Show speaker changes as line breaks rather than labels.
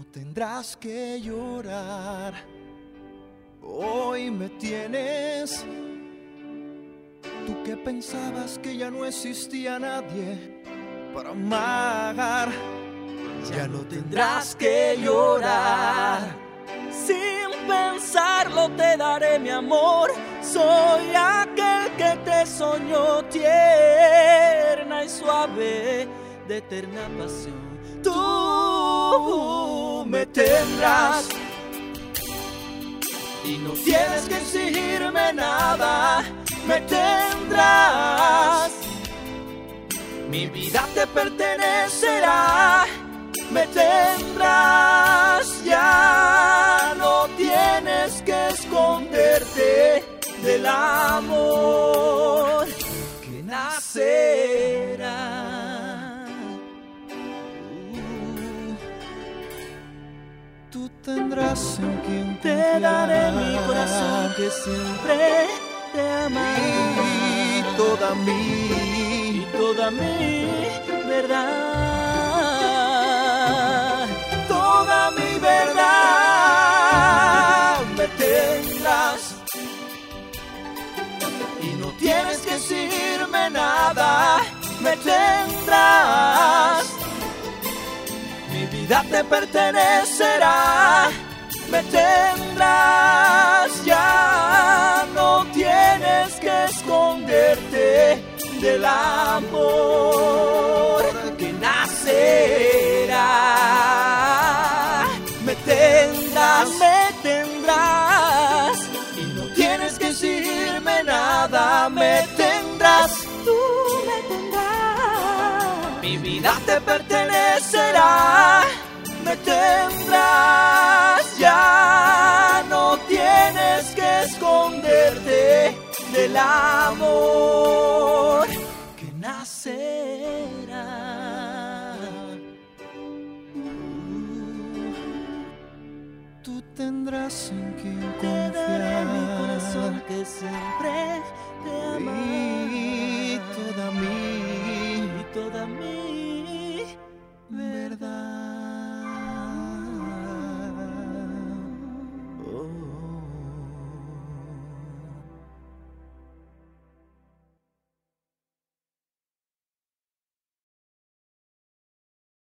tendrás que llorar. Hoy me tienes. Tú que pensabas que ya no existía nadie para amar, ya no tendrás que llorar.
Sin pensarlo te daré mi amor. Soy aquel que te soñó tierna y suave, de eterna pasión. Tú me tendrás y no tienes que exigirme nada. Me tendrás, mi vida te pertenecerá. Me tendrás, ya no tienes que esconderte del amor que nacerá.
Tú tendrás en quien
Te daré mi corazón que siempre te amará.
Y
toda mi verdad, toda mi verdad. Me tendrás y no tienes que decirme nada. Me tendrás, mi vida te pertenecerá. Me tendrás, ya no tienes que esconderte del amor que nacerá. Me tendrás y no tienes que decirme nada. Me tendrás, tú me tendrás, mi vida te pertenecerá. Me tendrás, ya no tienes que esconderte del amor que nacerá.
Tú tendrás en quien
Te daré mi
confiar.
corazón que siempre te amará.